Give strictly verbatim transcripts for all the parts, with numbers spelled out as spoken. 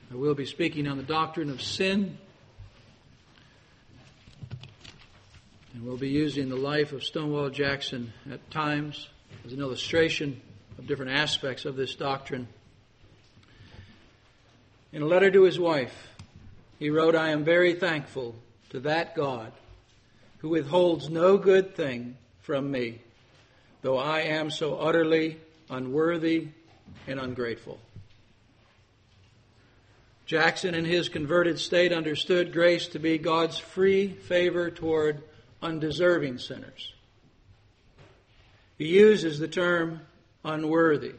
I will be speaking on the doctrine of sin, and we'll be using the life of Stonewall Jackson at times as an illustration of different aspects of this doctrine. In a letter to his wife, he wrote, "I am very thankful to that God who withholds no good thing from me, though I am so utterly unworthy and ungrateful." Jackson, in his converted state, understood grace to be God's free favor toward undeserving sinners. He uses the term unworthy,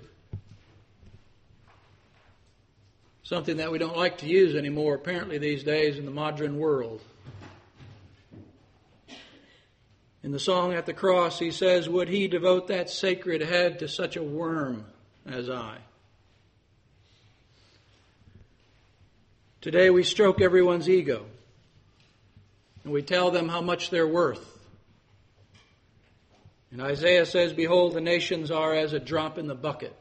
something that we don't like to use anymore, apparently, these days in the modern world. In the song At the Cross, he says, "Would he devote that sacred head to such a worm as I?" Today we stroke everyone's ego, and we tell them how much they're worth. And Isaiah says, "Behold, the nations are as a drop in the bucket."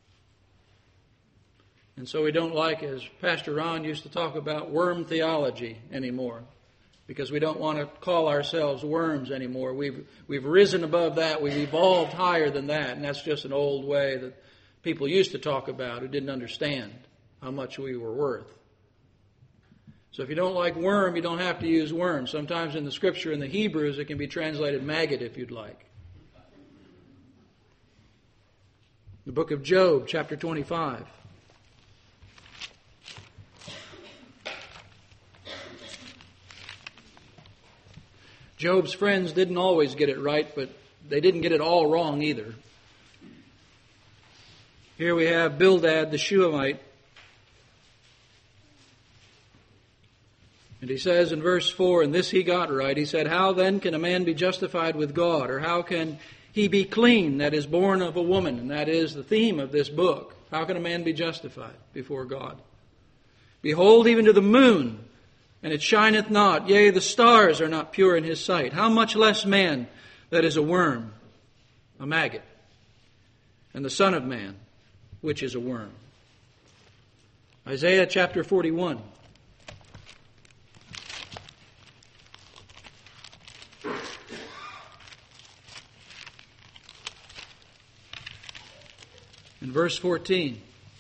And so we don't like, as Pastor Ron used to talk about, worm theology anymore, because we don't want to call ourselves worms anymore. We've, we've risen above that. We've evolved higher than that, and that's just an old way that people used to talk about who didn't understand how much we were worth. So if you don't like worm, you don't have to use worm. Sometimes in the Scripture, in the Hebrews, it can be translated maggot if you'd like. The book of Job, chapter twenty-five. Job's friends didn't always get it right, but they didn't get it all wrong either. Here we have Bildad the Shulamite. And he says in verse four, and this he got right, he said, "How then can a man be justified with God? Or how can he be clean that is born of a woman?" And that is the theme of this book. How can a man be justified before God? "Behold, even to the moon, and it shineth not. Yea, the stars are not pure in his sight. How much less man that is a worm, a maggot, and the Son of Man, which is a worm." Isaiah chapter forty-one. In verse fourteen.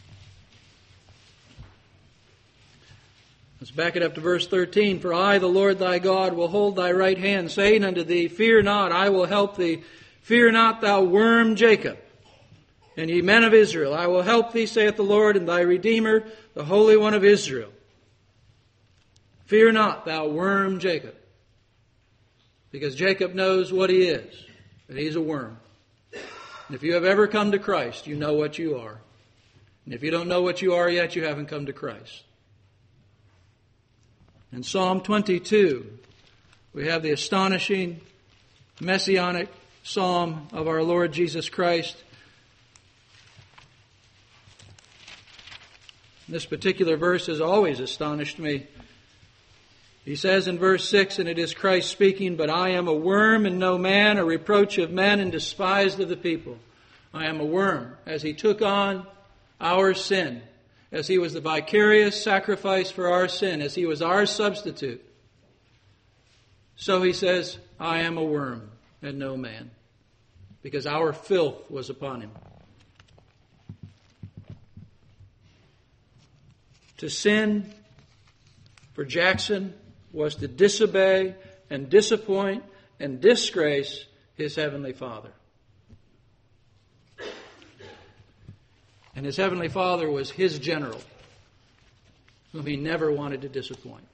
Let's back it up to verse thirteen. "For I, the Lord thy God, will hold thy right hand, saying unto thee, Fear not, I will help thee. Fear not, thou worm Jacob. And ye men of Israel, I will help thee, saith the Lord, and thy Redeemer, the Holy One of Israel. Fear not, thou worm Jacob." Because Jacob knows what he is, that he's a worm. And if you have ever come to Christ, you know what you are. And if you don't know what you are yet, you haven't come to Christ. In Psalm twenty-two, we have the astonishing messianic psalm of our Lord Jesus Christ. This particular verse has always astonished me. He says in verse six, and it is Christ speaking, "But I am a worm and no man, a reproach of men and despised of the people." I am a worm, as he took on our sin, as he was the vicarious sacrifice for our sin, as he was our substitute. So he says, I am a worm and no man, because our filth was upon him. To sin for Jackson was to disobey and disappoint and disgrace his Heavenly Father. And his Heavenly Father was his general, whom he never wanted to disappoint.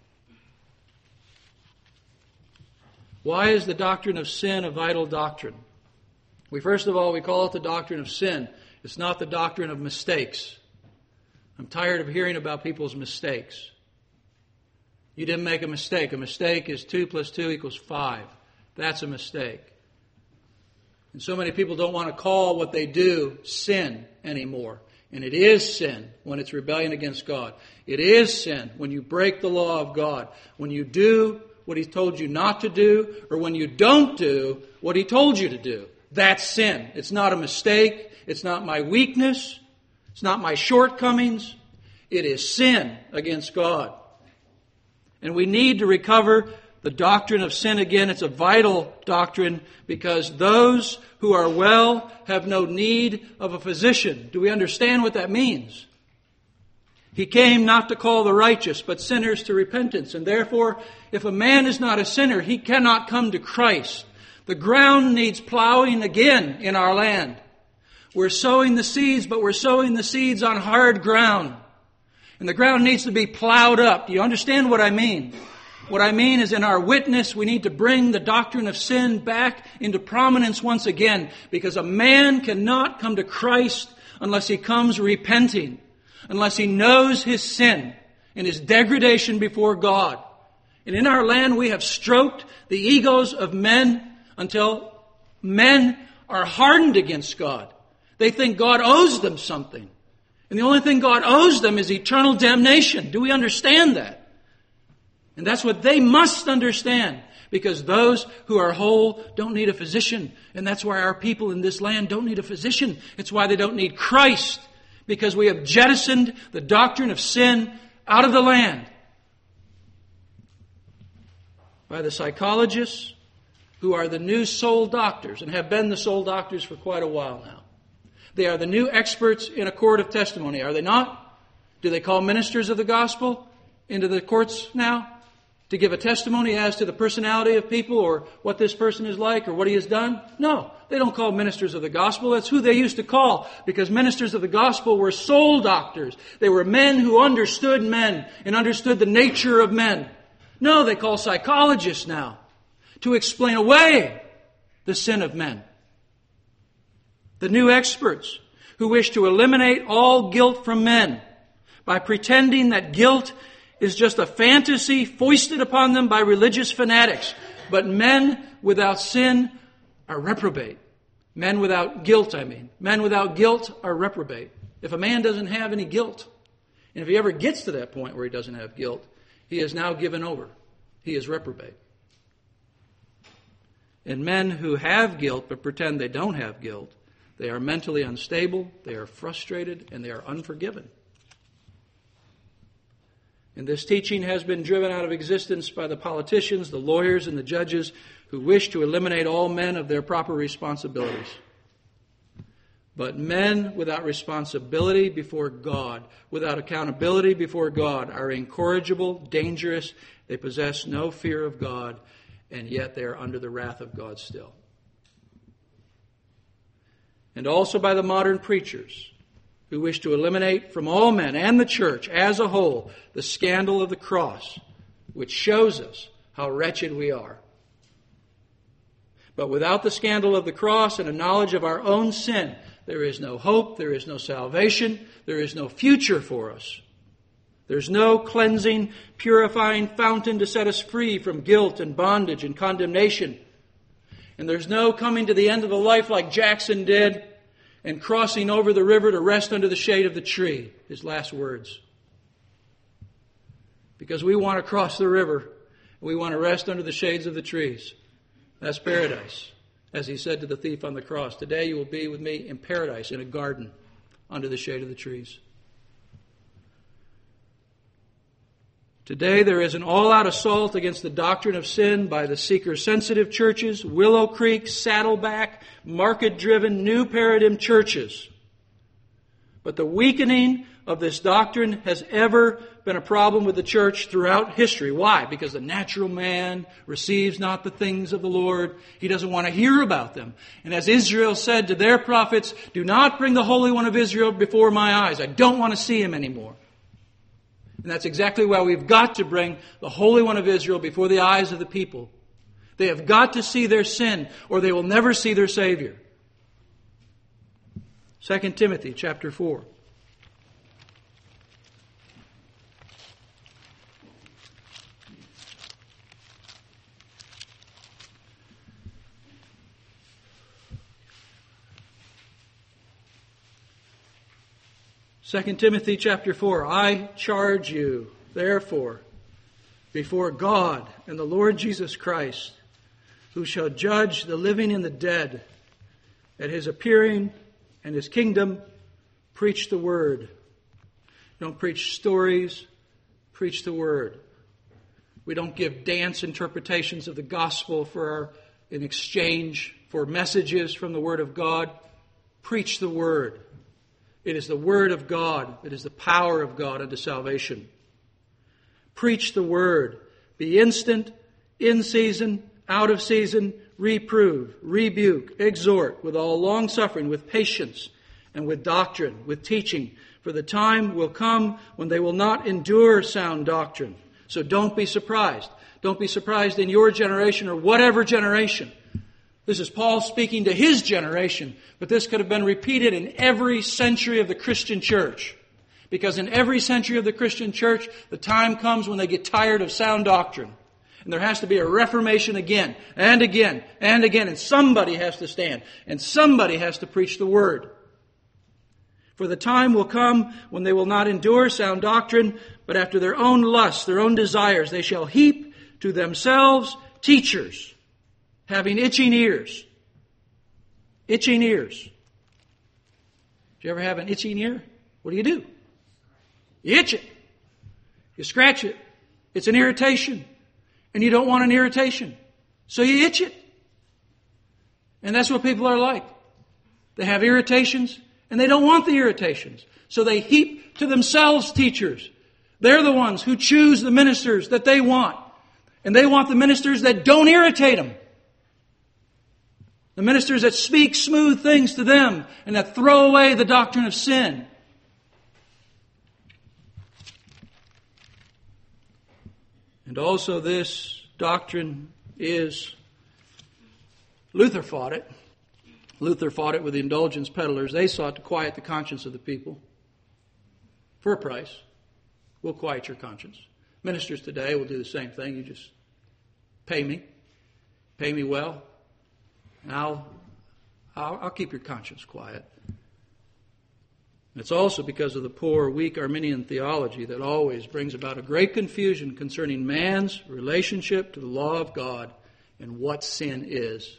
Why is the doctrine of sin a vital doctrine? We first of all, we call it the doctrine of sin. It's not the doctrine of mistakes. I'm tired of hearing about people's mistakes. You didn't make a mistake. A mistake is two plus two equals five. That's a mistake. And so many people don't want to call what they do sin anymore. And it is sin when it's rebellion against God. It is sin when you break the law of God. When you do what He told you not to do, or when you don't do what He told you to do. That's sin. It's not a mistake. It's not my weakness. It's not my shortcomings. It is sin against God. And we need to recover the doctrine of sin again. It's a vital doctrine because those who are well have no need of a physician. Do we understand what that means? He came not to call the righteous, but sinners to repentance. And therefore, if a man is not a sinner, he cannot come to Christ. The ground needs plowing again in our land. We're sowing the seeds, but we're sowing the seeds on hard ground. And the ground needs to be plowed up. Do you understand what I mean? What I mean is in our witness, we need to bring the doctrine of sin back into prominence once again, because a man cannot come to Christ unless he comes repenting, unless he knows his sin and his degradation before God. And in our land, we have stroked the egos of men until men are hardened against God. They think God owes them something. And the only thing God owes them is eternal damnation. Do we understand that? And that's what they must understand. Because those who are whole don't need a physician. And that's why our people in this land don't need a physician. It's why they don't need Christ. Because we have jettisoned the doctrine of sin out of the land. By the psychologists who are the new soul doctors and have been the soul doctors for quite a while now. They are the new experts in a court of testimony, are they not? Do they call ministers of the gospel into the courts now to give a testimony as to the personality of people or what this person is like or what he has done? No, they don't call ministers of the gospel. That's who they used to call, because ministers of the gospel were soul doctors. They were men who understood men and understood the nature of men. No, they call psychologists now to explain away the sin of men. The new experts who wish to eliminate all guilt from men by pretending that guilt is just a fantasy foisted upon them by religious fanatics. But men without sin are reprobate. Men without guilt, I mean. Men without guilt are reprobate. If a man doesn't have any guilt, and if he ever gets to that point where he doesn't have guilt, he is now given over. He is reprobate. And men who have guilt but pretend they don't have guilt, they are mentally unstable, they are frustrated, and they are unforgiven. And this teaching has been driven out of existence by the politicians, the lawyers, and the judges who wish to eliminate all men of their proper responsibilities. But men without responsibility before God, without accountability before God, are incorrigible, dangerous. They possess no fear of God, and yet they are under the wrath of God still. And also by the modern preachers who wish to eliminate from all men and the church as a whole the scandal of the cross, which shows us how wretched we are. But without the scandal of the cross and a knowledge of our own sin, there is no hope, there is no salvation, there is no future for us. There's no cleansing, purifying fountain to set us free from guilt and bondage and condemnation. And there's no coming to the end of the life like Jackson did and crossing over the river to rest under the shade of the tree. His last words. Because we want to cross the river. We want to rest under the shades of the trees. That's paradise. As he said to the thief on the cross, today you will be with me in paradise, in a garden, under the shade of the trees. Today there is an all-out assault against the doctrine of sin by the seeker-sensitive churches, Willow Creek, Saddleback, market-driven, new paradigm churches. But the weakening of this doctrine has ever been a problem with the church throughout history. Why? Because the natural man receives not the things of the Lord. He doesn't want to hear about them. And as Israel said to their prophets, do not bring the Holy One of Israel before my eyes. I don't want to see him anymore. And that's exactly why we've got to bring the Holy One of Israel before the eyes of the people. They have got to see their sin, or they will never see their Savior. Second Timothy chapter four. Second Timothy chapter four, I charge you, therefore, before God and the Lord Jesus Christ, who shall judge the living and the dead, at his appearing and his kingdom, preach the word. We don't preach stories. Preach the Word. We don't give dance interpretations of the gospel for our, in exchange for messages from the Word of God. Preach the Word. It is the Word of God. It is the power of God unto salvation. Preach the Word. Be instant, in season, out of season, reprove, rebuke, exhort with all longsuffering, with patience, and with doctrine, with teaching. For the time will come when they will not endure sound doctrine. So don't be surprised. Don't be surprised in your generation or whatever generation. This is Paul speaking to his generation, but this could have been repeated in every century of the Christian church. Because in every century of the Christian church, the time comes when they get tired of sound doctrine. And there has to be a reformation again, and again, and again. And somebody has to stand, and somebody has to preach the Word. For the time will come when they will not endure sound doctrine, but after their own lusts, their own desires, they shall heap to themselves teachers, having itching ears. Itching ears. Do you ever have an itching ear? What do you do? You itch it. You scratch it. It's an irritation. And you don't want an irritation. So you itch it. And that's what people are like. They have irritations, and they don't want the irritations. So they heap to themselves teachers. They're the ones who choose the ministers that they want. And they want the ministers that don't irritate them. The ministers that speak smooth things to them and that throw away the doctrine of sin. And also this doctrine is, Luther fought it. Luther fought it with the indulgence peddlers. They sought to quiet the conscience of the people. For a price. We'll quiet your conscience. Ministers today will do the same thing. You just pay me. Pay me well. And I'll, I'll, I'll keep your conscience quiet. It's also because of the poor, weak Arminian theology that always brings about a great confusion concerning man's relationship to the law of God and what sin is.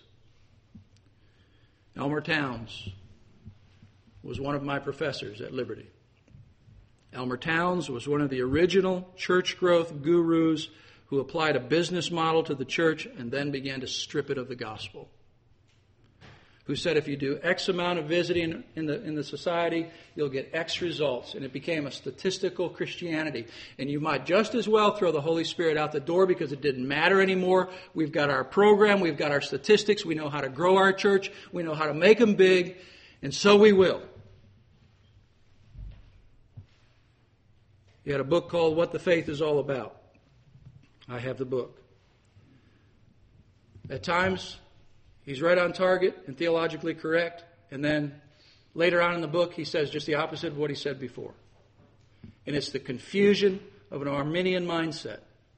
Elmer Towns was one of my professors at Liberty. Elmer Towns was one of the original church growth gurus who applied a business model to the church and then began to strip it of the gospel. Who said if you do X amount of visiting in the in the society, you'll get X results. And it became a statistical Christianity. And you might just as well throw the Holy Spirit out the door because it didn't matter anymore. We've got our program. We've got our statistics. We know how to grow our church. We know how to make them big. And so we will. He had a book called What the Faith is All About. I have the book. At times, he's right on target and theologically correct. And then later on in the book, he says just the opposite of what he said before. And it's the confusion of an Arminian mindset.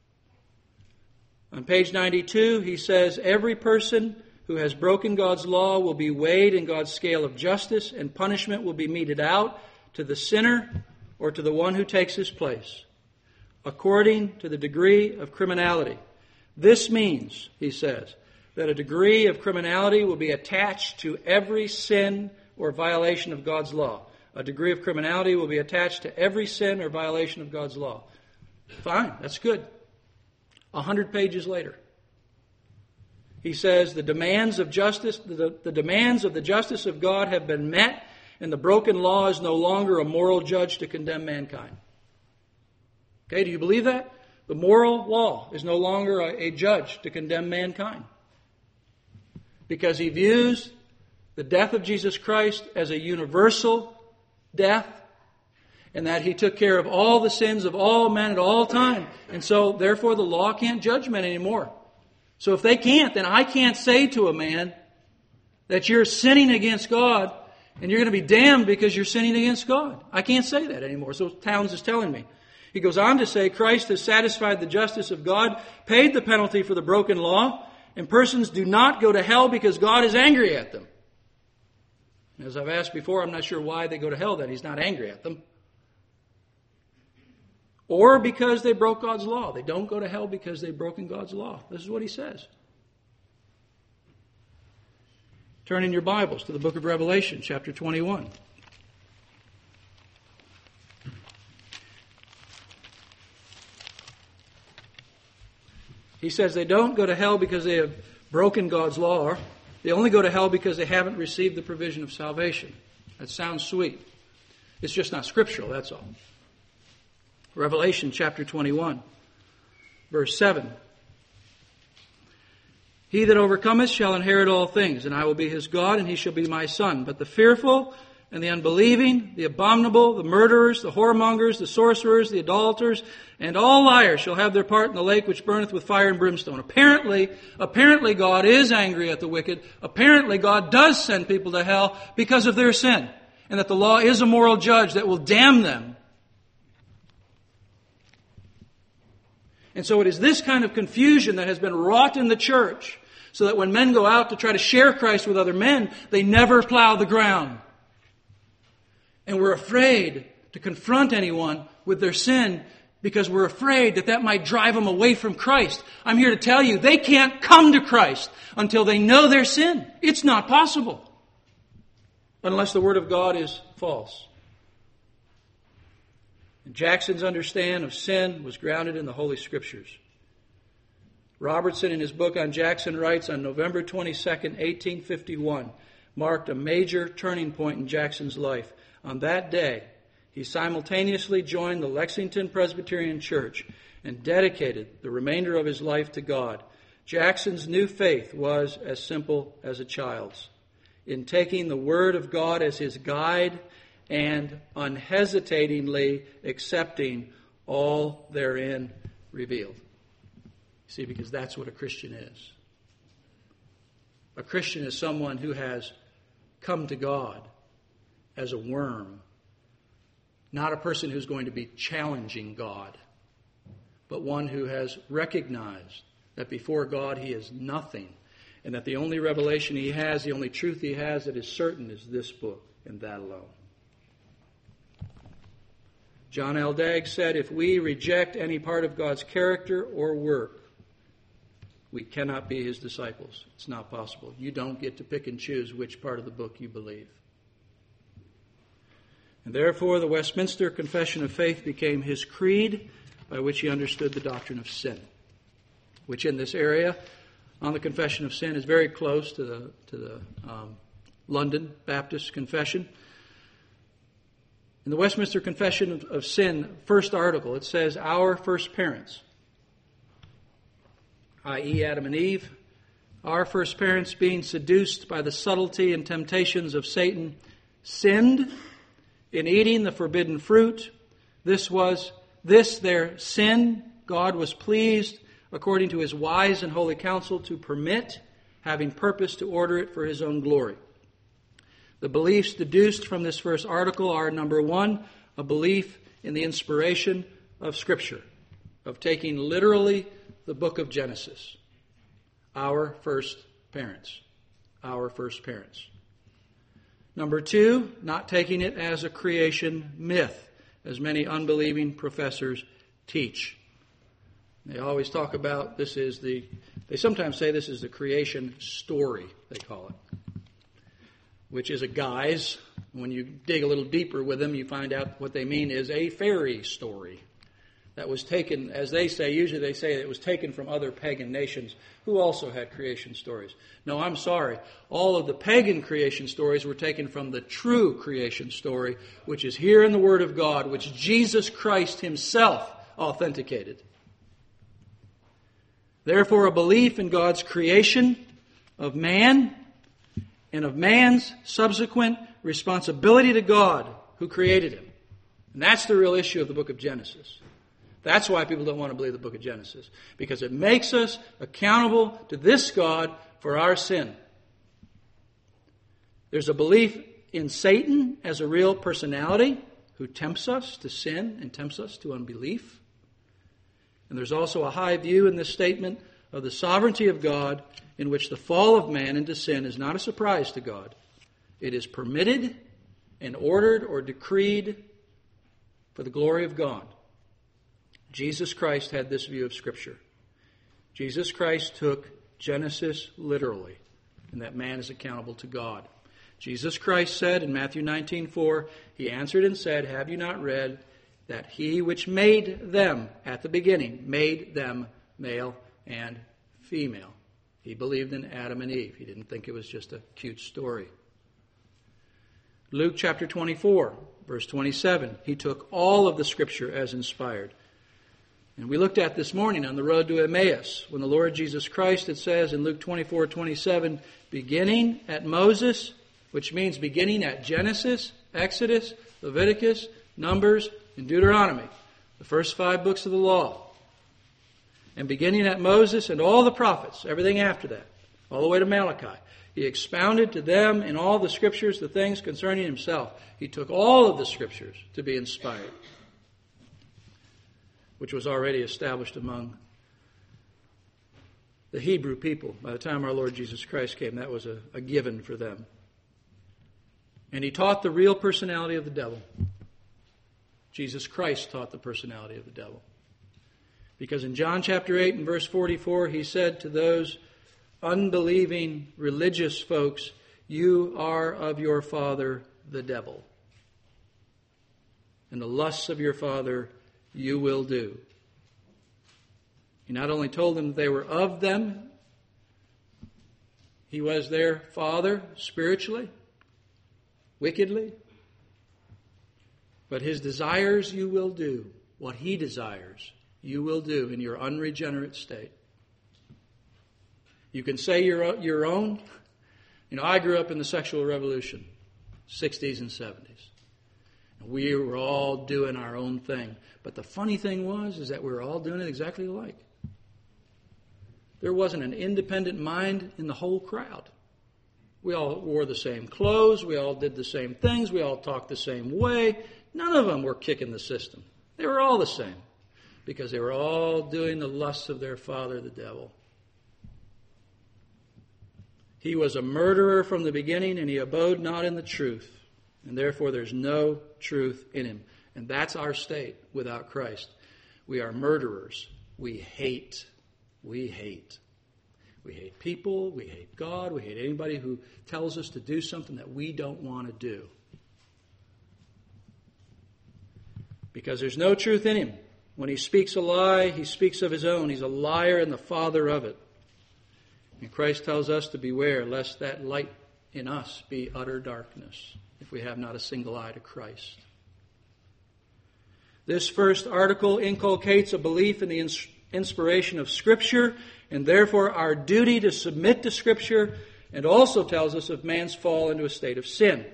On page ninety-two, he says, every person who has broken God's law will be weighed in God's scale of justice, and punishment will be meted out to the sinner or to the one who takes his place, according to the degree of criminality. This means, he says, that a degree of criminality will be attached to every sin or violation of God's law. A degree of criminality will be attached to every sin or violation of God's law. Fine, that's good. A hundred pages later. He says the demands of justice, the, the demands of the justice of God have been met, and the broken law is no longer a moral judge to condemn mankind. Okay, do you believe that? The moral law is no longer a, a judge to condemn mankind. Because he views the death of Jesus Christ as a universal death, and that he took care of all the sins of all men at all time. And so, therefore, the law can't judge men anymore. So if they can't, then I can't say to a man that you're sinning against God and you're going to be damned because you're sinning against God. I can't say that anymore. So Towns is telling me. He goes on to say, Christ has satisfied the justice of God, paid the penalty for the broken law, and persons do not go to hell because God is angry at them. As I've asked before, I'm not sure why they go to hell, that he's not angry at them. Or because they broke God's law. They don't go to hell because they've broken God's law. This is what he says. Turn in your Bibles to the book of Revelation, chapter twenty-one. He says they don't go to hell because they have broken God's law. They only go to hell because they haven't received the provision of salvation. That sounds sweet. It's just not scriptural, that's all. Revelation chapter twenty-one, verse seven. He that overcometh shall inherit all things, and I will be his God, and he shall be my son. But the fearful and the unbelieving, the abominable, the murderers, the whoremongers, the sorcerers, the idolaters, and all liars shall have their part in the lake which burneth with fire and brimstone. Apparently, apparently God is angry at the wicked. Apparently God does send people to hell because of their sin, and that the law is a moral judge that will damn them. And so it is this kind of confusion that has been wrought in the church, so that when men go out to try to share Christ with other men, they never plow the ground. And we're afraid to confront anyone with their sin because we're afraid that that might drive them away from Christ. I'm here to tell you, they can't come to Christ until they know their sin. It's not possible unless the Word of God is false. And Jackson's understanding of sin was grounded in the Holy Scriptures. Robertson, in his book on Jackson, writes, on November twenty-second, eighteen fifty-one, marked a major turning point in Jackson's life. On that day, he simultaneously joined the Lexington Presbyterian Church and dedicated the remainder of his life to God. Jackson's new faith was as simple as a child's, in taking the Word of God as his guide and unhesitatingly accepting all therein revealed. See, because that's what a Christian is. A Christian is someone who has come to God as a worm, not a person who's going to be challenging God, but one who has recognized that before God he is nothing, and that the only revelation he has, the only truth he has that is certain is this book and that alone. John L. Dagg said, if we reject any part of God's character or work, we cannot be his disciples. It's not possible. You don't get to pick and choose which part of the book you believe. And therefore, the Westminster Confession of Faith became his creed by which he understood the doctrine of sin, which in this area, on the Confession of Sin, is very close to the, to the um, London Baptist Confession. In the Westminster Confession of, of Sin, first article, it says, our first parents, that is. Adam and Eve, our first parents, being seduced by the subtlety and temptations of Satan, sinned in eating the forbidden fruit. This was this their sin. God was pleased, according to his wise and holy counsel, to permit, having purpose to order it for his own glory. The beliefs deduced from this first article are, number one, a belief in the inspiration of Scripture, of taking literally the book of Genesis. Our first parents. Our first parents. Number two, not taking it as a creation myth, as many unbelieving professors teach. They always talk about this is the, they sometimes say this is the creation story, they call it, which is a guise. When you dig a little deeper with them, you find out what they mean is a fairy story that was taken, as they say, usually they say it was taken from other pagan nations who also had creation stories. No, I'm sorry. All of the pagan creation stories were taken from the true creation story, which is here in the Word of God, which Jesus Christ himself authenticated. Therefore, a belief in God's creation of man and of man's subsequent responsibility to God who created him. And that's the real issue of the book of Genesis. That's why people don't want to believe the book of Genesis, because it makes us accountable to this God for our sin. There's a belief in Satan as a real personality who tempts us to sin and tempts us to unbelief. And there's also a high view in this statement of the sovereignty of God, in which the fall of man into sin is not a surprise to God. It is permitted and ordered or decreed for the glory of God. Jesus Christ had this view of Scripture. Jesus Christ took Genesis literally, and that man is accountable to God. Jesus Christ said in Matthew nineteen four, he answered and said, have you not read that he which made them at the beginning, made them male and female. He believed in Adam and Eve. He didn't think it was just a cute story. Luke chapter twenty-four, verse twenty-seven. He took all of the Scripture as inspired. And we looked at this morning on the road to Emmaus, when the Lord Jesus Christ, it says in Luke twenty-four twenty-seven, beginning at Moses, which means beginning at Genesis, Exodus, Leviticus, Numbers, and Deuteronomy, the first five books of the law. And beginning at Moses and all the prophets, everything after that, all the way to Malachi, he expounded to them in all the Scriptures the things concerning himself. He took all of the Scriptures to be inspired, which was already established among the Hebrew people. By the time our Lord Jesus Christ came, that was a, a given for them. And he taught the real personality of the devil. Jesus Christ taught the personality of the devil. Because in John chapter eight and verse forty-four, he said to those unbelieving religious folks, you are of your father the devil, and the lusts of your father you will do. He not only told them that they were of them, he was their father spiritually, wickedly, but his desires you will do. What he desires, you will do in your unregenerate state. You can say you're your own. You know, I grew up in the sexual revolution, sixties and seventies. We were all doing our own thing. But the funny thing was, is that we were all doing it exactly alike. There wasn't an independent mind in the whole crowd. We all wore the same clothes. We all did the same things. We all talked the same way. None of them were kicking the system. They were all the same because they were all doing the lusts of their father, the devil. He was a murderer from the beginning, and he abode not in the truth. And therefore there's no truth in him. And that's our state without Christ. We are murderers. We hate. We hate. We hate people. We hate God. We hate anybody who tells us to do something that we don't want to do. Because there's no truth in him. When he speaks a lie, he speaks of his own. He's a liar and the father of it. And Christ tells us to beware lest that light in us be utter darkness if we have not a single eye to Christ. This first article inculcates a belief in the ins- inspiration of Scripture and therefore our duty to submit to Scripture, and also tells us of man's fall into a state of sin.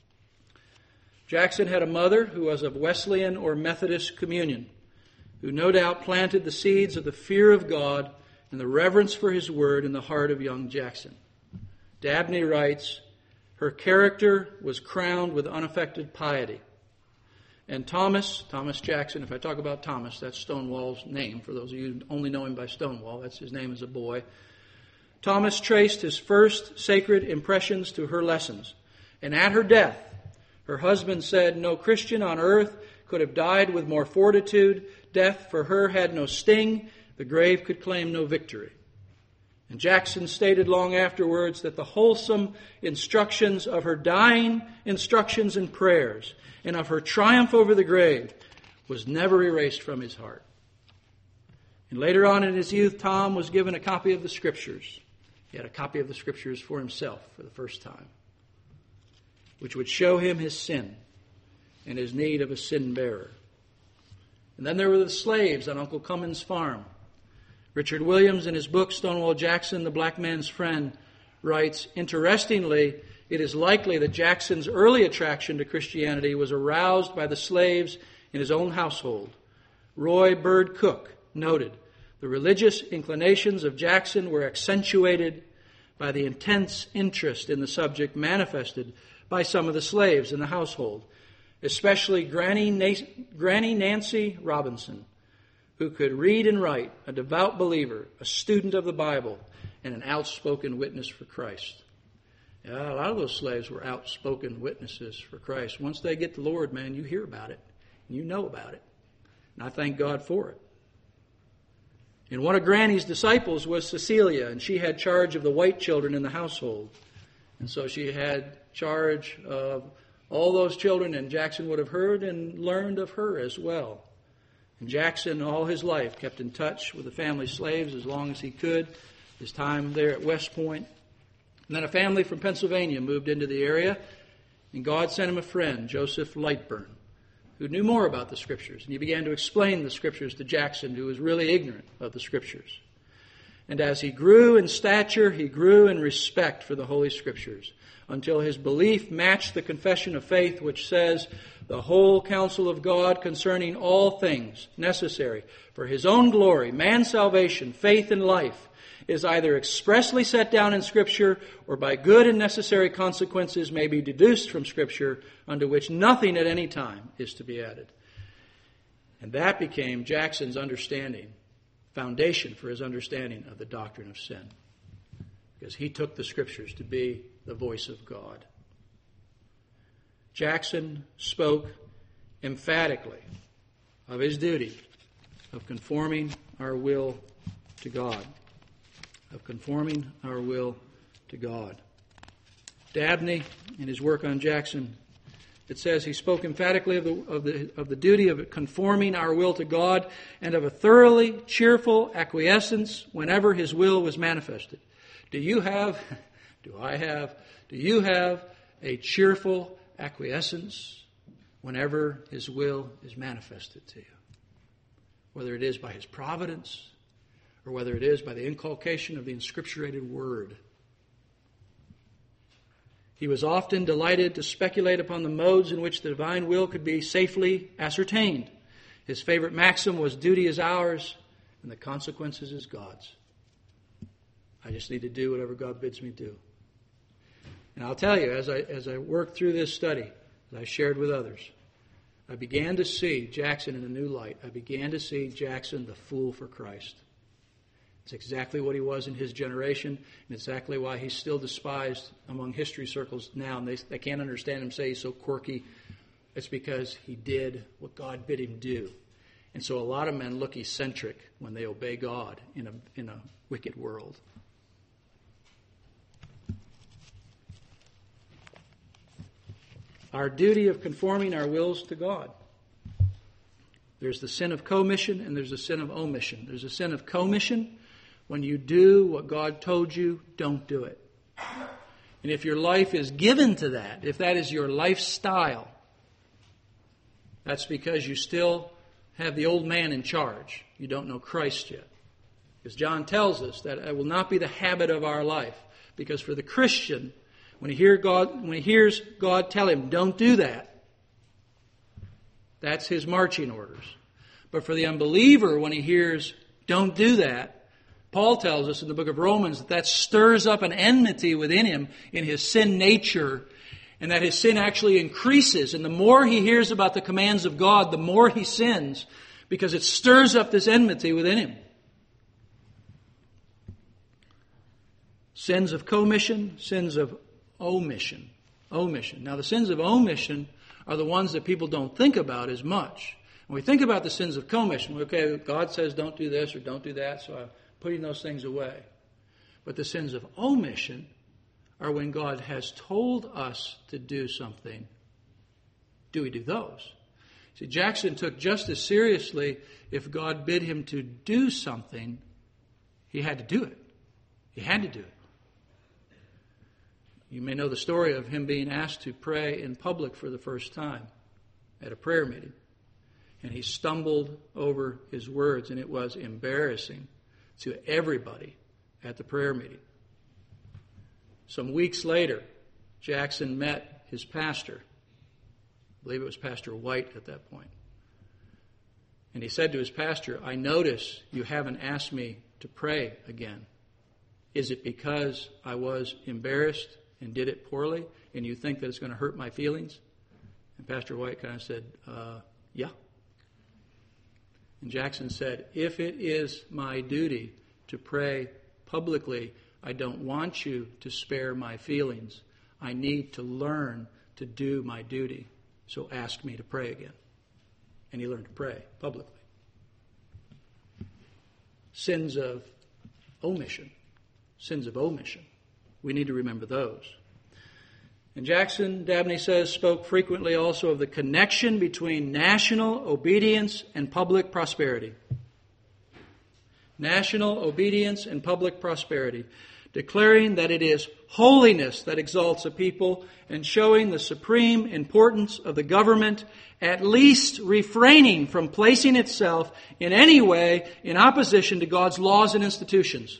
Jackson had a mother who was of Wesleyan or Methodist communion, who no doubt planted the seeds of the fear of God and the reverence for His Word in the heart of young Jackson. Dabney writes, her character was crowned with unaffected piety. And Thomas, Thomas Jackson, if I talk about Thomas, that's Stonewall's name. For those of you who only know him by Stonewall, that's his name as a boy. Thomas traced his first sacred impressions to her lessons. And at her death, her husband said, no Christian on earth could have died with more fortitude. Death for her had no sting. The grave could claim no victory. And Jackson stated long afterwards that the wholesome instructions of her dying instructions and prayers and of her triumph over the grave was never erased from his heart. And later on in his youth, Tom was given a copy of the Scriptures. He had a copy of the Scriptures for himself for the first time, which would show him his sin and his need of a sin bearer. And then there were the slaves on Uncle Cummins' farm. Richard Williams, in his book, Stonewall Jackson, The Black Man's Friend, writes, interestingly, it is likely that Jackson's early attraction to Christianity was aroused by the slaves in his own household. Roy Bird Cook noted, the religious inclinations of Jackson were accentuated by the intense interest in the subject manifested by some of the slaves in the household, especially Granny, Na- Granny Nancy Robinson, who could read and write, a devout believer, a student of the Bible, and an outspoken witness for Christ. Yeah, a lot of those slaves were outspoken witnesses for Christ. Once they get the Lord, man, you hear about it. You know about it. And I thank God for it. And one of Granny's disciples was Cecilia, and she had charge of the white children in the household. And so she had charge of all those children, and Jackson would have heard and learned of her as well. And Jackson, all his life, kept in touch with the family slaves as long as he could, his time there at West Point. And then a family from Pennsylvania moved into the area, and God sent him a friend, Joseph Lightburn, who knew more about the Scriptures. And he began to explain the Scriptures to Jackson, who was really ignorant of the Scriptures. And as he grew in stature, he grew in respect for the Holy Scriptures, until his belief matched the confession of faith, which says, the whole counsel of God concerning all things necessary for his own glory, man's salvation, faith, and life, is either expressly set down in Scripture or by good and necessary consequences may be deduced from Scripture, unto which nothing at any time is to be added. And that became Jackson's understanding, foundation for his understanding of the doctrine of sin, because he took the Scriptures to be the voice of God. Jackson spoke emphatically of his duty of conforming our will to God. Of conforming our will to God. Dabney, in his work on Jackson, it says he spoke emphatically of the, of the, of the duty of conforming our will to God and of a thoroughly cheerful acquiescence whenever his will was manifested. Do you have, do I have, do you have a cheerful acquiescence whenever his will is manifested to you? Whether it is by his providence or whether it is by the inculcation of the inscripturated word. He was often delighted to speculate upon the modes in which the divine will could be safely ascertained. His favorite maxim was, duty is ours and the consequences is God's. I just need to do whatever God bids me do. And I'll tell you, as I as I worked through this study, as I shared with others, I began to see Jackson in a new light. I began to see Jackson the fool for Christ. It's exactly what he was in his generation, and exactly why he's still despised among history circles now. And they, they can't understand him say he's so quirky. It's because he did what God bid him do. And so a lot of men look eccentric when they obey God in a in a wicked world. Our duty of conforming our wills to God. There's the sin of commission and there's the sin of omission. There's a sin of commission. When you do what God told you, don't do it. And if your life is given to that, if that is your lifestyle, that's because you still have the old man in charge. You don't know Christ yet. Because John tells us that it will not be the habit of our life. Because for the Christian, when he hear God, when he hears God tell him, don't do that, that's his marching orders. But for the unbeliever, when he hears, don't do that, Paul tells us in the book of Romans that that stirs up an enmity within him in his sin nature, and that his sin actually increases. And the more he hears about the commands of God, the more he sins, because it stirs up this enmity within him. Sins of commission, sins of omission. Omission. Now, the sins of omission are the ones that people don't think about as much. When we think about the sins of commission, okay, God says don't do this or don't do that, so I'm putting those things away. But the sins of omission are when God has told us to do something. Do we do those? See, Jackson took just as seriously if God bid him to do something, he had to do it. He had to do it. You may know the story of him being asked to pray in public for the first time at a prayer meeting. And he stumbled over his words, and it was embarrassing to everybody at the prayer meeting. Some weeks later, Jackson met his pastor. I believe it was Pastor White at that point. And he said to his pastor, I notice you haven't asked me to pray again. Is it because I was embarrassed and did it poorly, and you think that it's going to hurt my feelings? And Pastor White kind of said, uh, yeah. And Jackson said, if it is my duty to pray publicly, I don't want you to spare my feelings. I need to learn to do my duty. So ask me to pray again. And he learned to pray publicly. Sins of omission. Sins of omission. We need to remember those. And Jackson, Dabney says, spoke frequently also of the connection between national obedience and public prosperity. National obedience and public prosperity, declaring that it is holiness that exalts a people and showing the supreme importance of the government, at least refraining from placing itself in any way in opposition to God's laws and institutions.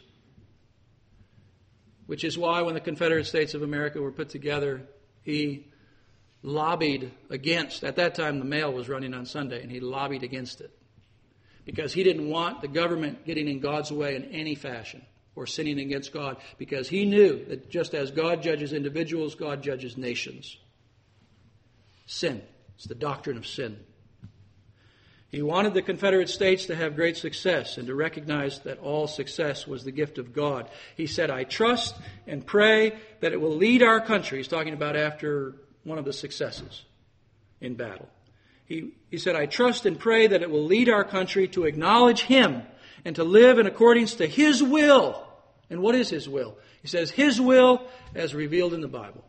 Which is why when the Confederate States of America were put together, he lobbied against, at that time the mail was running on Sunday, and he lobbied against it. Because he didn't want the government getting in God's way in any fashion or sinning against God. Because he knew that just as God judges individuals, God judges nations. Sin. It's the doctrine of sin. He wanted the Confederate States to have great success and to recognize that all success was the gift of God. He said, I trust and pray that it will lead our country. He's talking about after one of the successes in battle. He, he said, I trust and pray that it will lead our country to acknowledge Him and to live in accordance to His will. And what is His will? He says, His will as revealed in the Bible.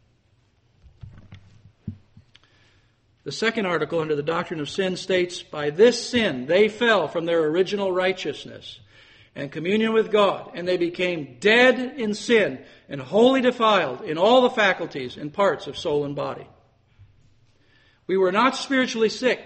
The second article under the doctrine of sin states, by this sin they fell from their original righteousness and communion with God, and they became dead in sin and wholly defiled in all the faculties and parts of soul and body. We were not spiritually sick.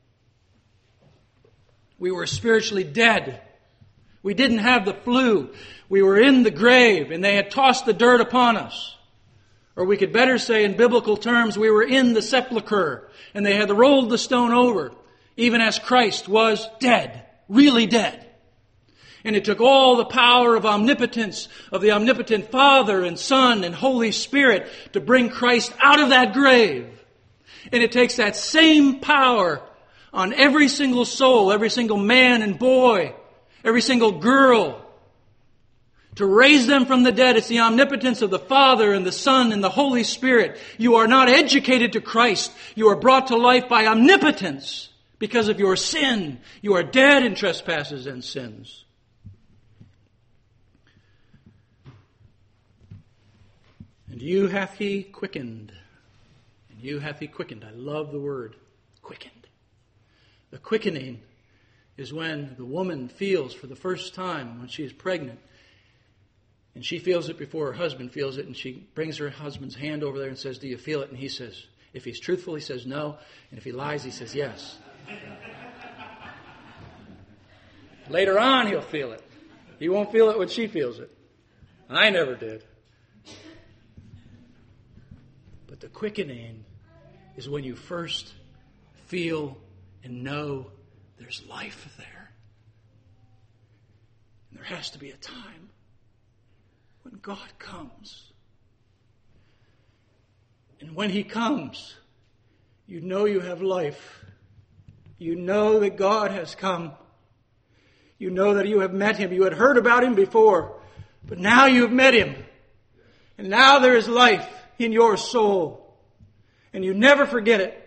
We were spiritually dead. We didn't have the flu. We were in the grave, and they had tossed the dirt upon us. Or we could better say in biblical terms, we were in the sepulcher, and they had rolled the stone over, even as Christ was dead, really dead. And it took all the power of omnipotence, of the omnipotent Father and Son and Holy Spirit to bring Christ out of that grave. And it takes that same power on every single soul, every single man and boy, every single girl, to raise them from the dead. It's the omnipotence of the Father and the Son and the Holy Spirit. You are not educated to Christ. You are brought to life by omnipotence because of your sin. You are dead in trespasses and sins. And you hath He quickened. And you hath He quickened. I love the word quickened. The quickening is when the woman feels for the first time when she is pregnant. And she feels it before her husband feels it, and she brings her husband's hand over there and says, do you feel it? And he says, if he's truthful, he says no. And if he lies, he says yes. Later on, he'll feel it. He won't feel it when she feels it. I never did. But the quickening is when you first feel and know there's life there. And there has to be a time when God comes. And when He comes, you know you have life. You know that God has come. You know that you have met Him. You had heard about Him before, but now you have met Him. And now there is life in your soul. And you never forget it.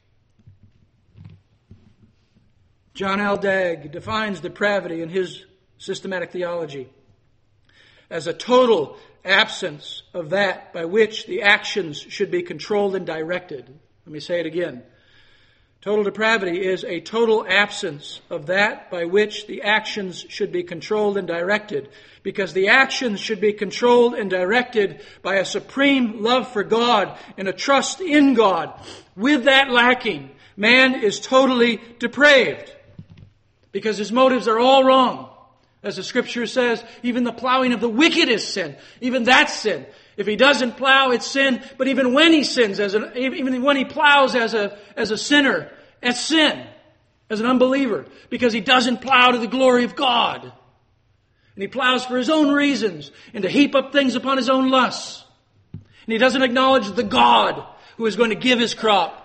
John Aldag defines depravity in his systematic theology as a total absence of that by which the actions should be controlled and directed. Let me say it again. Total depravity is a total absence of that by which the actions should be controlled and directed, because the actions should be controlled and directed by a supreme love for God and a trust in God. With that lacking, man is totally depraved, because his motives are all wrong. As the Scripture says, even the plowing of the wicked is sin. Even that's sin. If he doesn't plow, it's sin. But even when he sins, as an, even when he plows as a as a sinner, it's sin, as an unbeliever, because he doesn't plow to the glory of God. And he plows for his own reasons and to heap up things upon his own lusts. And he doesn't acknowledge the God who is going to give his crop.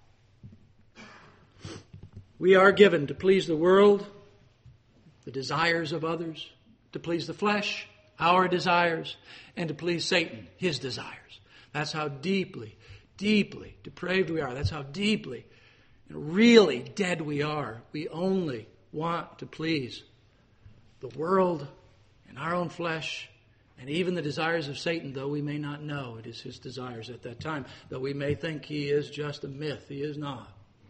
We are given to please the world, the desires of others, to please the flesh, our desires, and to please Satan, his desires. That's how deeply, deeply depraved we are. That's how deeply and really dead we are. We only want to please the world and our own flesh And even the desires of Satan, though we may not know it is his desires at that time, though we may think he is just a myth, he is not.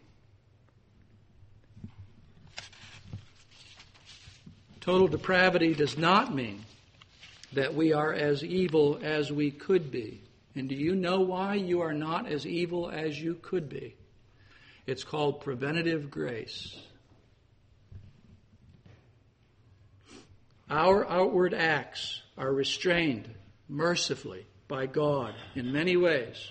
Total depravity does not mean that we are as evil as we could be. And do you know why you are not as evil as you could be? It's called preventative grace. Our outward acts are restrained mercifully by God in many ways.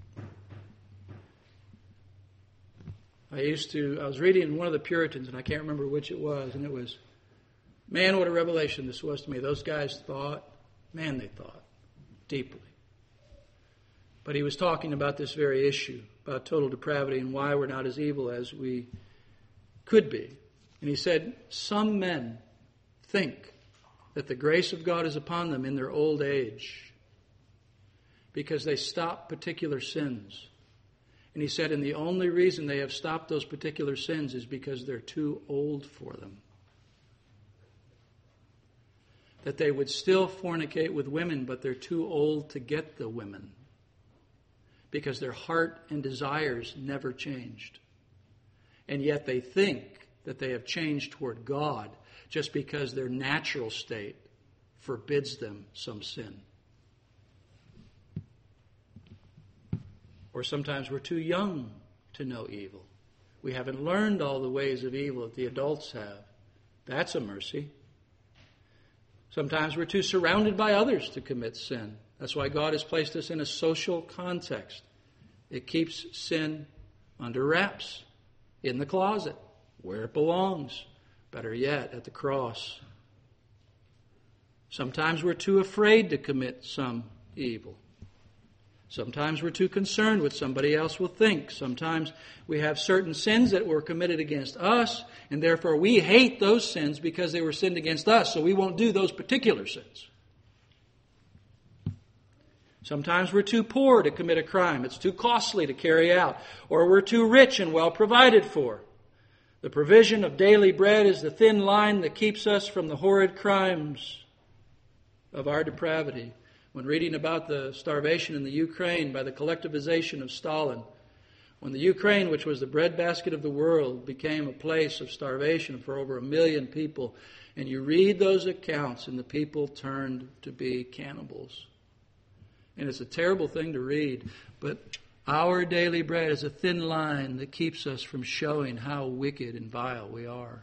I used to, I was reading one of the Puritans, and I can't remember which it was, and it was, man, what a revelation this was to me. Those guys thought, man, they thought deeply. But he was talking about this very issue, about total depravity and why we're not as evil as we could be. And he said, some men think that the grace of God is upon them in their old age because they stop particular sins. And he said, and the only reason they have stopped those particular sins is because they're too old for them. That they would still fornicate with women, but they're too old to get the women because their heart and desires never changed. And yet they think that they have changed toward God just because their natural state forbids them some sin. Or sometimes we're too young to know evil. We haven't learned all the ways of evil that the adults have. That's a mercy. Sometimes we're too surrounded by others to commit sin. That's why God has placed us in a social context. It keeps sin under wraps, in the closet, where it belongs. Better yet, at the cross. Sometimes we're too afraid to commit some evil. Sometimes we're too concerned what somebody else will think. Sometimes we have certain sins that were committed against us, and therefore we hate those sins because they were sinned against us, so we won't do those particular sins. Sometimes we're too poor to commit a crime. It's too costly to carry out. Or we're too rich and well provided for. The provision of daily bread is the thin line that keeps us from the horrid crimes of our depravity. When reading about the starvation in the Ukraine by the collectivization of Stalin, when the Ukraine, which was the breadbasket of the world, became a place of starvation for over a million people, and you read those accounts and the people turned to be cannibals. And it's a terrible thing to read, but our daily bread is a thin line that keeps us from showing how wicked and vile we are.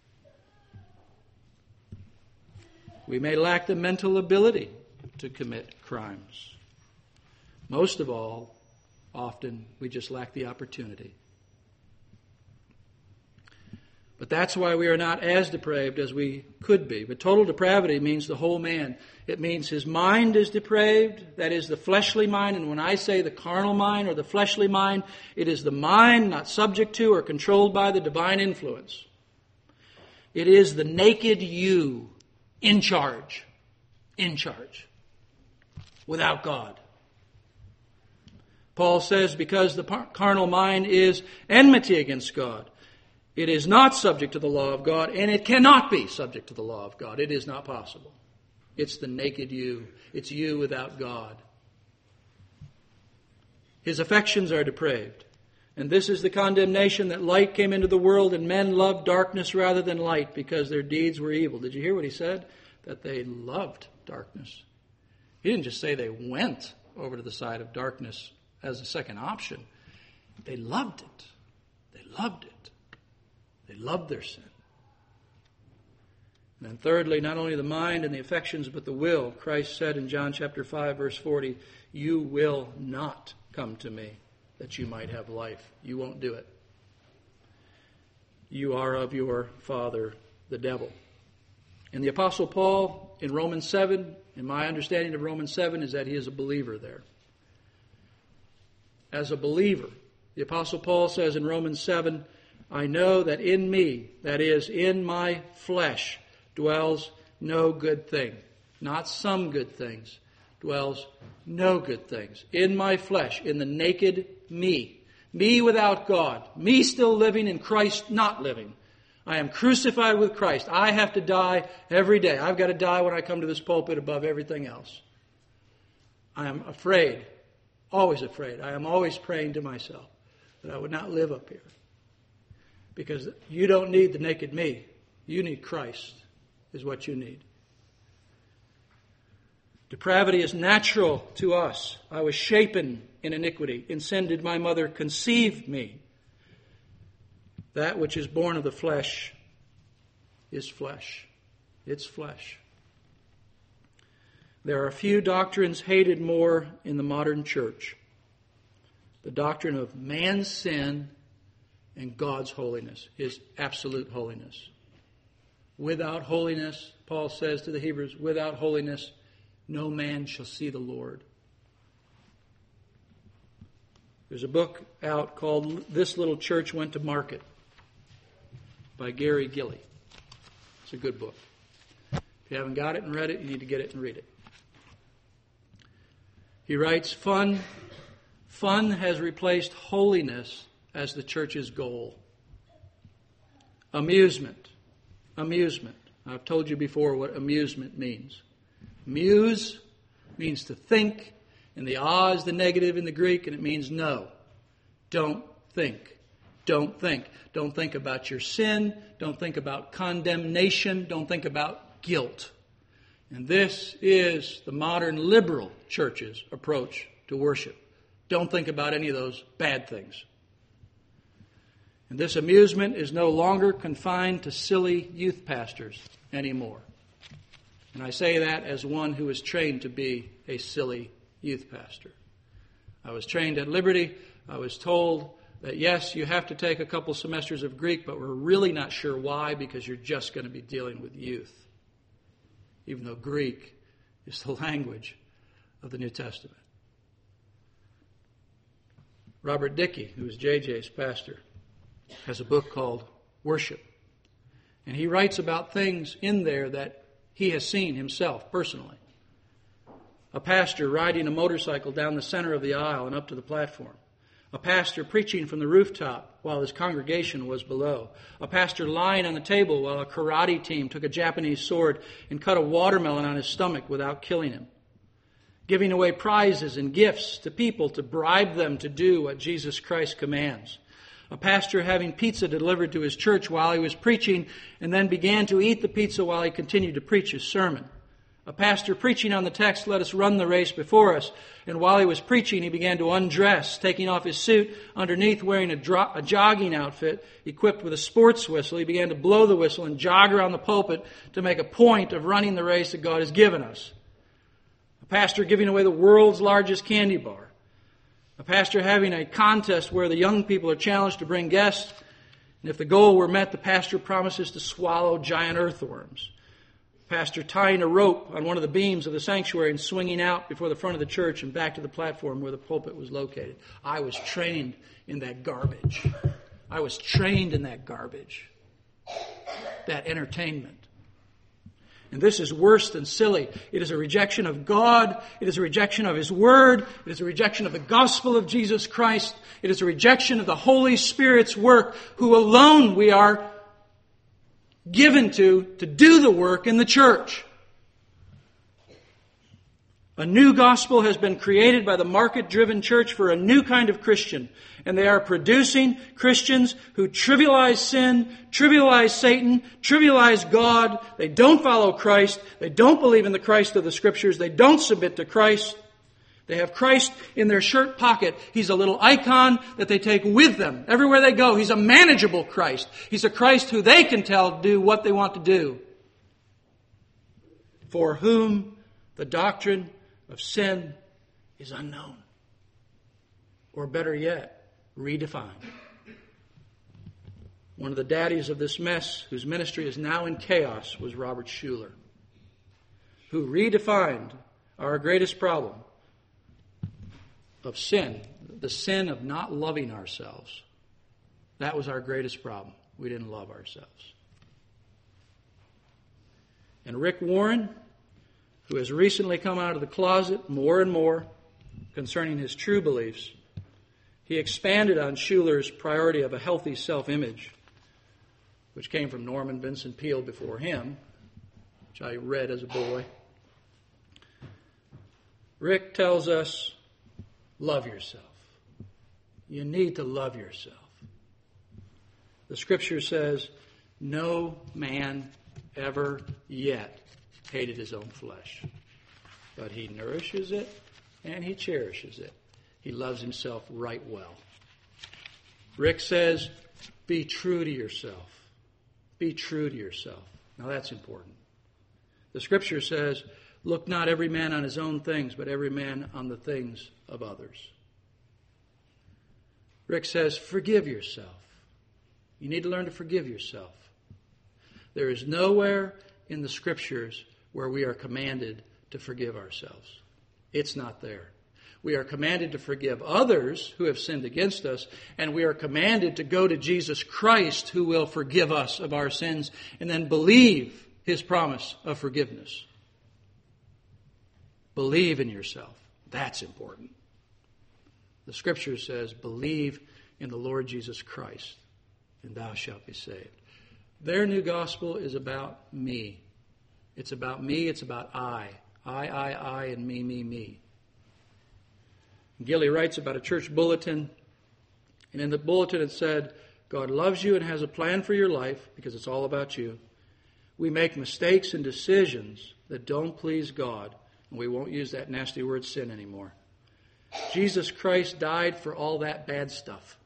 We may lack the mental ability to commit crimes. Most of all, often we just lack the opportunity. But that's why we are not as depraved as we could be. But total depravity means the whole man. It means his mind is depraved, that is the fleshly mind. And when I say the carnal mind or the fleshly mind, it is the mind not subject to or controlled by the divine influence. It is the naked you in charge, in charge, without God. Paul says because the carnal mind is enmity against God. It is not subject to the law of God, and it cannot be subject to the law of God. It is not possible. It's the naked you. It's you without God. His affections are depraved. And this is the condemnation that light came into the world, and men loved darkness rather than light because their deeds were evil. Did you hear what he said? That they loved darkness. He didn't just say they went over to the side of darkness as a second option. They loved it. They loved it. They loved their sin. And then thirdly, not only the mind and the affections, but the will. Christ said in John chapter five, verse forty, you will not come to me that you might have life. You won't do it. You are of your father, the devil. And the Apostle Paul in Romans seven, in my understanding of Romans seven, is that he is a believer there. As a believer, the Apostle Paul says in Romans seven, I know that in me, that is, in my flesh, dwells no good thing. Not some good things. Dwells no good things. In my flesh, in the naked me. Me without God. Me still living and Christ not living. I am crucified with Christ. I have to die every day. I've got to die when I come to this pulpit above everything else. I am afraid, always afraid. I am always praying to myself that I would not live up here. Because you don't need the naked me. You need Christ, is what you need. Depravity is natural to us. I was shapen in iniquity. In sin did my mother conceive me. That which is born of the flesh is flesh. It's flesh. There are few doctrines hated more in the modern church. The doctrine of man's sin and God's holiness, His absolute holiness. Without holiness, Paul says to the Hebrews, without holiness, no man shall see the Lord. There's a book out called This Little Church Went to Market by Gary Gilley. It's a good book. If you haven't got it and read it, you need to get it and read it. He writes, fun, fun has replaced holiness as the church's goal. Amusement. Amusement. I've told you before what amusement means. Muse means to think, and the ah is the negative in the Greek, and it means no. Don't think. Don't think. Don't think about your sin. Don't think about condemnation. Don't think about guilt. And this is the modern liberal church's approach to worship. Don't think about any of those bad things. And this amusement is no longer confined to silly youth pastors anymore. And I say that as one who is trained to be a silly youth pastor. I was trained at Liberty. I was told that, yes, you have to take a couple semesters of Greek, but we're really not sure why, because you're just going to be dealing with youth. Even though Greek is the language of the New Testament. Robert Dickey, who is J J's pastor, has a book called Worship. And he writes about things in there that he has seen himself personally. A pastor riding a motorcycle down the center of the aisle and up to the platform. A pastor preaching from the rooftop while his congregation was below. A pastor lying on the table while a karate team took a Japanese sword and cut a watermelon on his stomach without killing him. Giving away prizes and gifts to people to bribe them to do what Jesus Christ commands. A pastor having pizza delivered to his church while he was preaching and then began to eat the pizza while he continued to preach his sermon. A pastor preaching on the text, let us run the race before us. And while he was preaching, he began to undress, taking off his suit, underneath wearing a, dro- a jogging outfit, equipped with a sports whistle. He began to blow the whistle and jog around the pulpit to make a point of running the race that God has given us. A pastor giving away the world's largest candy bar. A pastor having a contest where the young people are challenged to bring guests. And if the goal were met, the pastor promises to swallow giant earthworms. Pastor tying a rope on one of the beams of the sanctuary and swinging out before the front of the church and back to the platform where the pulpit was located. I was trained in that garbage. I was trained in that garbage. That entertainment. And this is worse than silly. It is a rejection of God. It is a rejection of His Word. It is a rejection of the gospel of Jesus Christ. It is a rejection of the Holy Spirit's work, who alone we are given to, to do the work in the church. A new gospel has been created by the market-driven church for a new kind of Christian. And they are producing Christians who trivialize sin, trivialize Satan, trivialize God. They don't follow Christ. They don't believe in the Christ of the Scriptures. They don't submit to Christ. They have Christ in their shirt pocket. He's a little icon that they take with them everywhere they go. He's a manageable Christ. He's a Christ who they can tell to do what they want to do. For whom the doctrine of sin is unknown. Or better yet, redefined. One of the daddies of this mess, whose ministry is now in chaos, was Robert Schuller, who redefined our greatest problem of sin, the sin of not loving ourselves. That was our greatest problem. We didn't love ourselves. And Rick Warren, who has recently come out of the closet more and more concerning his true beliefs, he expanded on Schuller's priority of a healthy self-image which came from Norman Vincent Peale before him, which I read as a boy. Rick tells us, love yourself. You need to love yourself. The Scripture says, no man ever yet hated his own flesh, but he nourishes it and he cherishes it. He loves himself right well. Rick says, be true to yourself. Be true to yourself. Now that's important. The Scripture says, look not every man on his own things, but every man on the things of others. Rick says, forgive yourself. You need to learn to forgive yourself. There is nowhere in the Scriptures where we are commanded to forgive ourselves. It's not there. We are commanded to forgive others who have sinned against us, and we are commanded to go to Jesus Christ who will forgive us of our sins and then believe His promise of forgiveness. Believe in yourself. That's important. The Scripture says, believe in the Lord Jesus Christ, and thou shalt be saved. Their new gospel is about me. It's about me. It's about I. I, I, I, and me, me, me. Gilly writes about a church bulletin, and in the bulletin it said, God loves you and has a plan for your life because it's all about you. We make mistakes and decisions that don't please God, and we won't use that nasty word sin anymore. Jesus Christ died for all that bad stuff.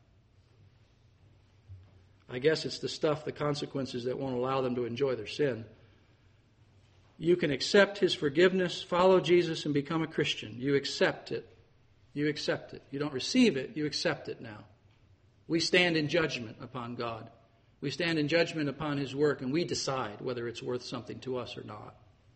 I guess it's the stuff, the consequences that won't allow them to enjoy their sin. You can accept His forgiveness, follow Jesus, and become a Christian. You accept it. You accept it. You don't receive it, you accept it now. We stand in judgment upon God. We stand in judgment upon His work, and we decide whether it's worth something to us or not.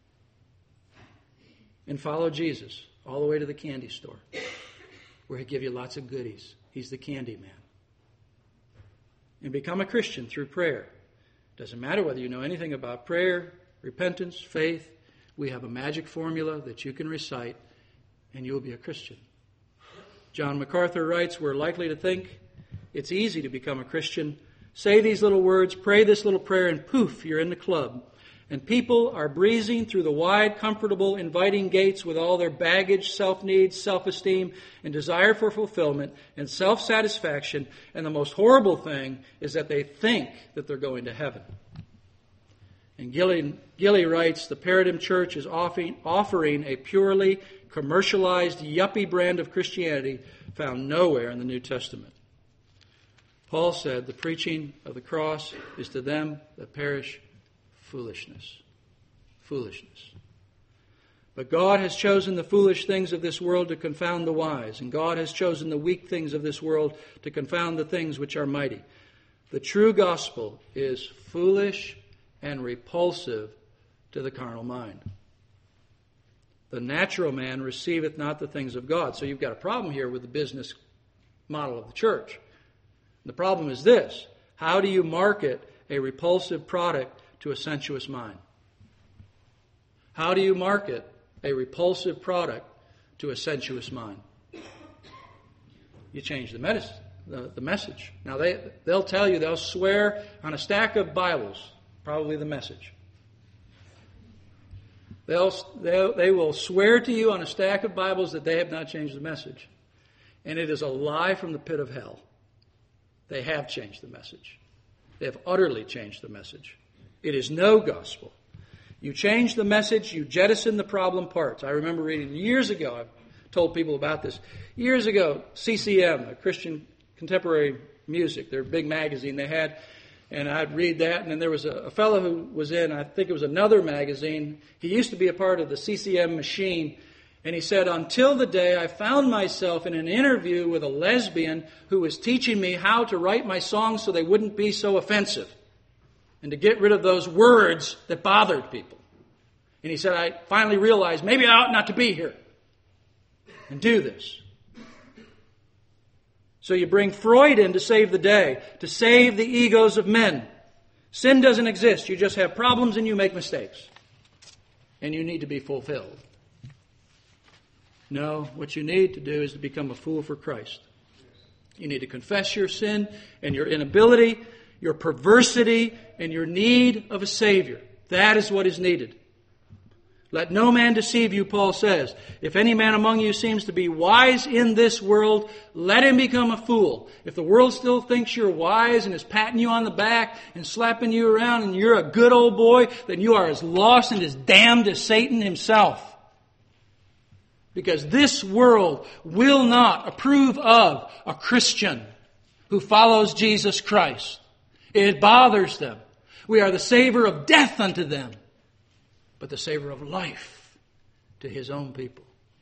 And follow Jesus all the way to the candy store, where He'll give you lots of goodies. He's the candy man. And become a Christian through prayer. Doesn't matter whether you know anything about prayer, repentance, faith. We have a magic formula that you can recite, and you'll be a Christian. John MacArthur writes, we're likely to think it's easy to become a Christian. Say these little words, pray this little prayer, and poof, you're in the club. And people are breezing through the wide, comfortable, inviting gates with all their baggage, self-needs, self-esteem, and desire for fulfillment, and self-satisfaction. And the most horrible thing is that they think that they're going to heaven. And Gilly, Gilly writes, the Paradigm Church is offering, offering a purely commercialized, yuppie brand of Christianity found nowhere in the New Testament. Paul said, the preaching of the cross is to them that perish foolishness. Foolishness. But God has chosen the foolish things of this world to confound the wise, and God has chosen the weak things of this world to confound the things which are mighty. The true gospel is foolish and repulsive to the carnal mind. The natural man receiveth not the things of God. So you've got a problem here with the business model of the church. The problem is this. How do you market a repulsive product to a sensuous mind? How do you market a repulsive product to a sensuous mind? You change the, medicine, the, the message. Now, they, they'll tell you, they'll swear on a stack of Bibles, probably the Message. They'll, they'll, they will swear to you on a stack of Bibles that they have not changed the message. And it is a lie from the pit of hell. They have changed the message. They have utterly changed the message. It is no gospel. You change the message, you jettison the problem parts. I remember reading years ago, I've told people about this, years ago, C C M, a Christian Contemporary Music, their big magazine they had, and I'd read that, and then there was a, a fellow who was in, I think it was another magazine. He used to be a part of the C C M machine, and he said, until the day I found myself in an interview with a lesbian who was teaching me how to write my songs so they wouldn't be so offensive, and to get rid of those words that bothered people. And he said, I finally realized maybe I ought not to be here and do this. So you bring Freud in to save the day, to save the egos of men. Sin doesn't exist. You just have problems and you make mistakes. And you need to be fulfilled. No, what you need to do is to become a fool for Christ. You need to confess your sin and your inability, your perversity, and your need of a Savior. That is what is needed. Let no man deceive you, Paul says. If any man among you seems to be wise in this world, let him become a fool. If the world still thinks you're wise and is patting you on the back and slapping you around and you're a good old boy, then you are as lost and as damned as Satan himself. Because this world will not approve of a Christian who follows Jesus Christ. It bothers them. We are the savor of death unto them, but the savor of life to His own people.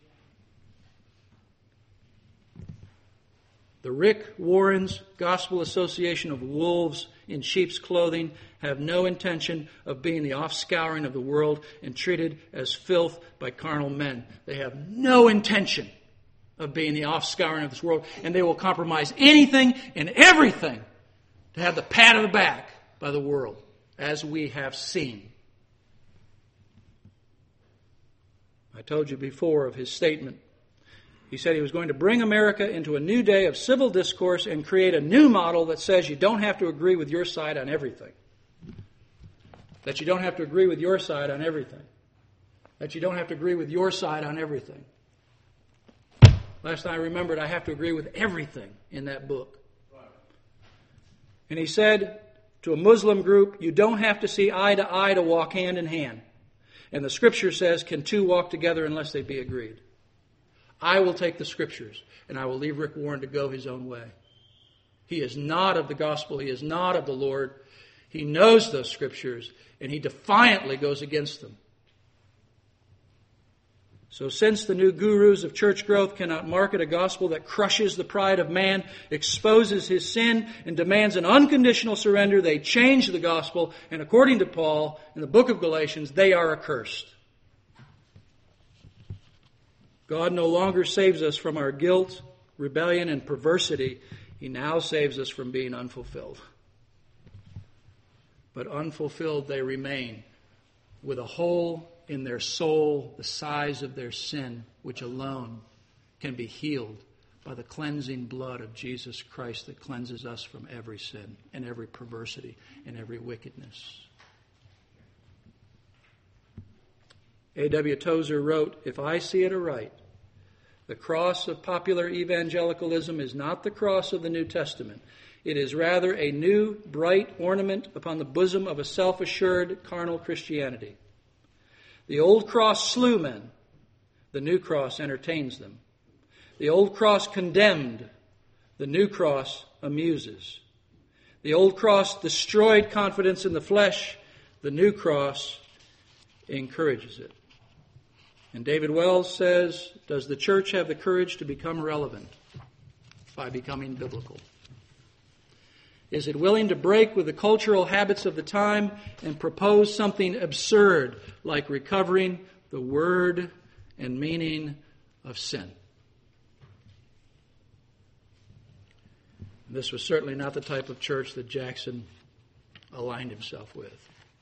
The Rick Warren's Gospel Association of Wolves in Sheep's Clothing have no intention of being the offscouring of the world and treated as filth by carnal men. They have no intention of being the offscouring of this world, and they will compromise anything and everything to have the pat of the back by the world, as we have seen. I told you before of his statement. He said he was going to bring America into a new day of civil discourse and create a new model that says you don't have to agree with your side on everything. That you don't have to agree with your side on everything. That you don't have to agree with your side on everything. Last time I remembered, I have to agree with everything in that book. And he said to a Muslim group, you don't have to see eye to eye to walk hand in hand. And the Scripture says, can two walk together unless they be agreed? I will take the Scriptures, and I will leave Rick Warren to go his own way. He is not of the gospel. He is not of the Lord. He knows those Scriptures, and he defiantly goes against them. So since the new gurus of church growth cannot market a gospel that crushes the pride of man, exposes his sin, and demands an unconditional surrender, they change the gospel, and according to Paul, in the book of Galatians, they are accursed. God no longer saves us from our guilt, rebellion, and perversity. He now saves us from being unfulfilled. But unfulfilled they remain, with a hole in their soul the size of their sin, which alone can be healed by the cleansing blood of Jesus Christ that cleanses us from every sin and every perversity and every wickedness. A W Tozer wrote, if I see it aright, the cross of popular evangelicalism is not the cross of the New Testament. It is rather a new, bright ornament upon the bosom of a self-assured carnal Christianity. The old cross slew men. The new cross entertains them. The old cross condemned. The new cross amuses. The old cross destroyed confidence in the flesh. The new cross encourages it. And David Wells says, does the church have the courage to become relevant by becoming biblical? Is it willing to break with the cultural habits of the time and propose something absurd like recovering the word and meaning of sin? This was certainly not the type of church that Jackson aligned himself with.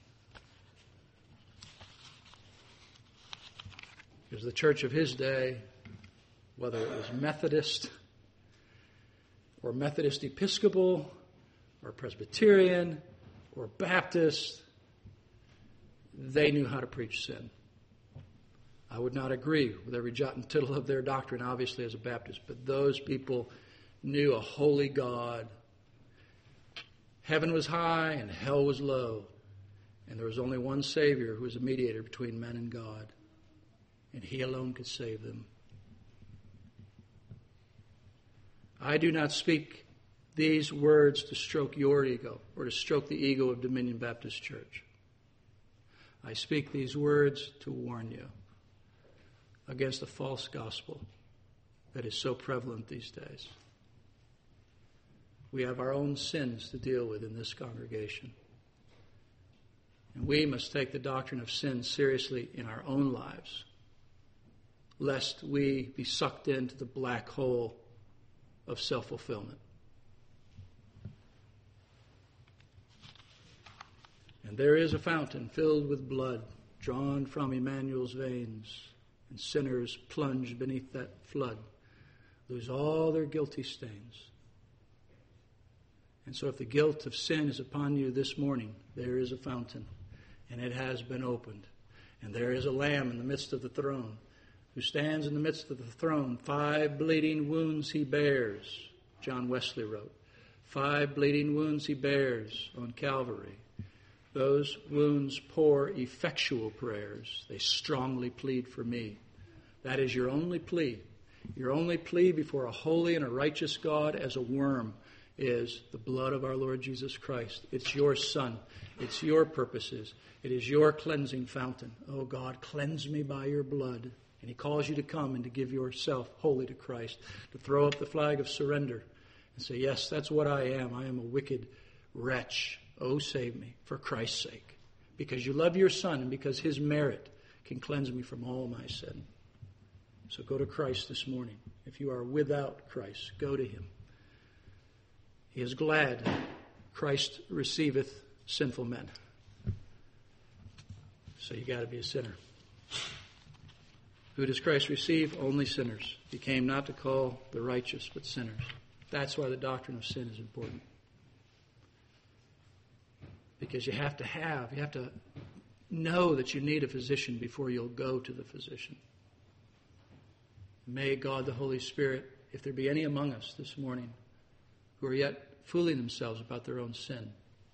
Because the church of his day, whether it was Methodist or Methodist Episcopal or Presbyterian or Baptist, they knew how to preach sin. I would not agree with every jot and tittle of their doctrine, obviously, as a Baptist, but those people knew a holy God. Heaven was high and hell was low, and there was only one Savior who was a mediator between men and God, and He alone could save them. I do not speak these words to stroke your ego or to stroke the ego of Dominion Baptist Church. I speak these words to warn you against a false gospel that is so prevalent these days. We have our own sins to deal with in this congregation. And we must take the doctrine of sin seriously in our own lives, lest we be sucked into the black hole of self-fulfillment. And there is a fountain filled with blood drawn from Emmanuel's veins, and sinners plunge beneath that flood, lose all their guilty stains. And so if the guilt of sin is upon you this morning, there is a fountain, and it has been opened. And there is a Lamb in the midst of the throne, who stands in the midst of the throne. Five bleeding wounds he bears, John Wesley wrote. Five bleeding wounds he bears on Calvary. Those wounds pour effectual prayers. They strongly plead for me. That is your only plea. Your only plea before a holy and a righteous God as a worm is the blood of our Lord Jesus Christ. It's your Son. It's your purposes. It is your cleansing fountain. Oh God, cleanse me by your blood. And he calls you to come and to give yourself wholly to Christ, to throw up the flag of surrender and say, yes, that's what I am. I am a wicked wretch. Oh, save me for Christ's sake. Because you love your Son and because his merit can cleanse me from all my sin. So go to Christ this morning. If you are without Christ, go to him. He is glad Christ receiveth sinful men. So you got to be a sinner. Who does Christ receive? Only sinners. He came not to call the righteous, but sinners. That's why the doctrine of sin is important. Because you have to have, you have to know that you need a physician before you'll go to the physician. May God the Holy Spirit, if there be any among us this morning who are yet fooling themselves about their own sin,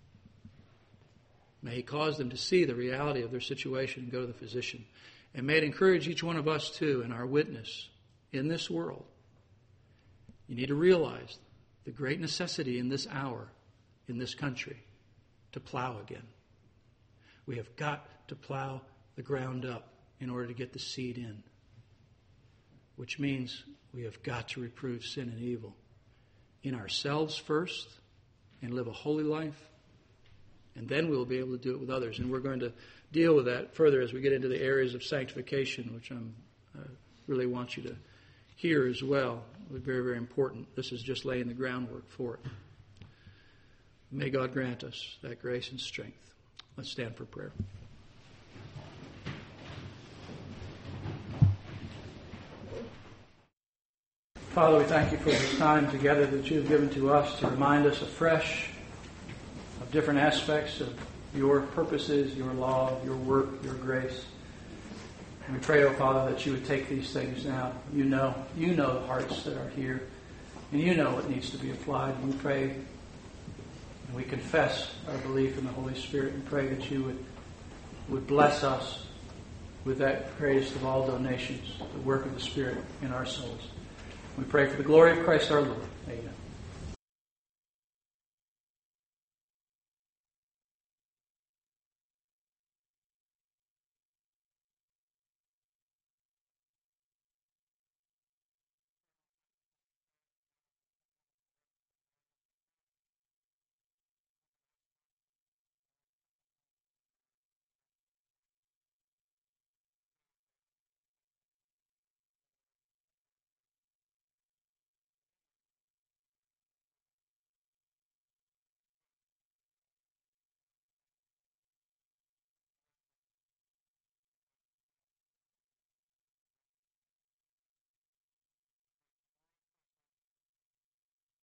may he cause them to see the reality of their situation and go to the physician. And may it encourage each one of us too in our witness in this world. You need to realize the great necessity in this hour, in this country, to plow again. We have got to plow the ground up in order to get the seed in. Which means we have got to reprove sin and evil in ourselves first and live a holy life. And then we'll be able to do it with others. And we're going to deal with that further as we get into the areas of sanctification, which I'm, I really want you to hear as well. It's very, very important. This is just laying the groundwork for it. May God grant us that grace and strength. Let's stand for prayer. Father, we thank you for this time together that you've given to us to remind us afresh of different aspects of your purposes, your law, your work, your grace. And we pray, oh Father, that you would take these things now. You know, you know the hearts that are here, and you know what needs to be applied. And we pray and we confess our belief in the Holy Spirit and pray that you would, would bless us with that greatest of all donations, the work of the Spirit in our souls. We pray for the glory of Christ our Lord. Amen.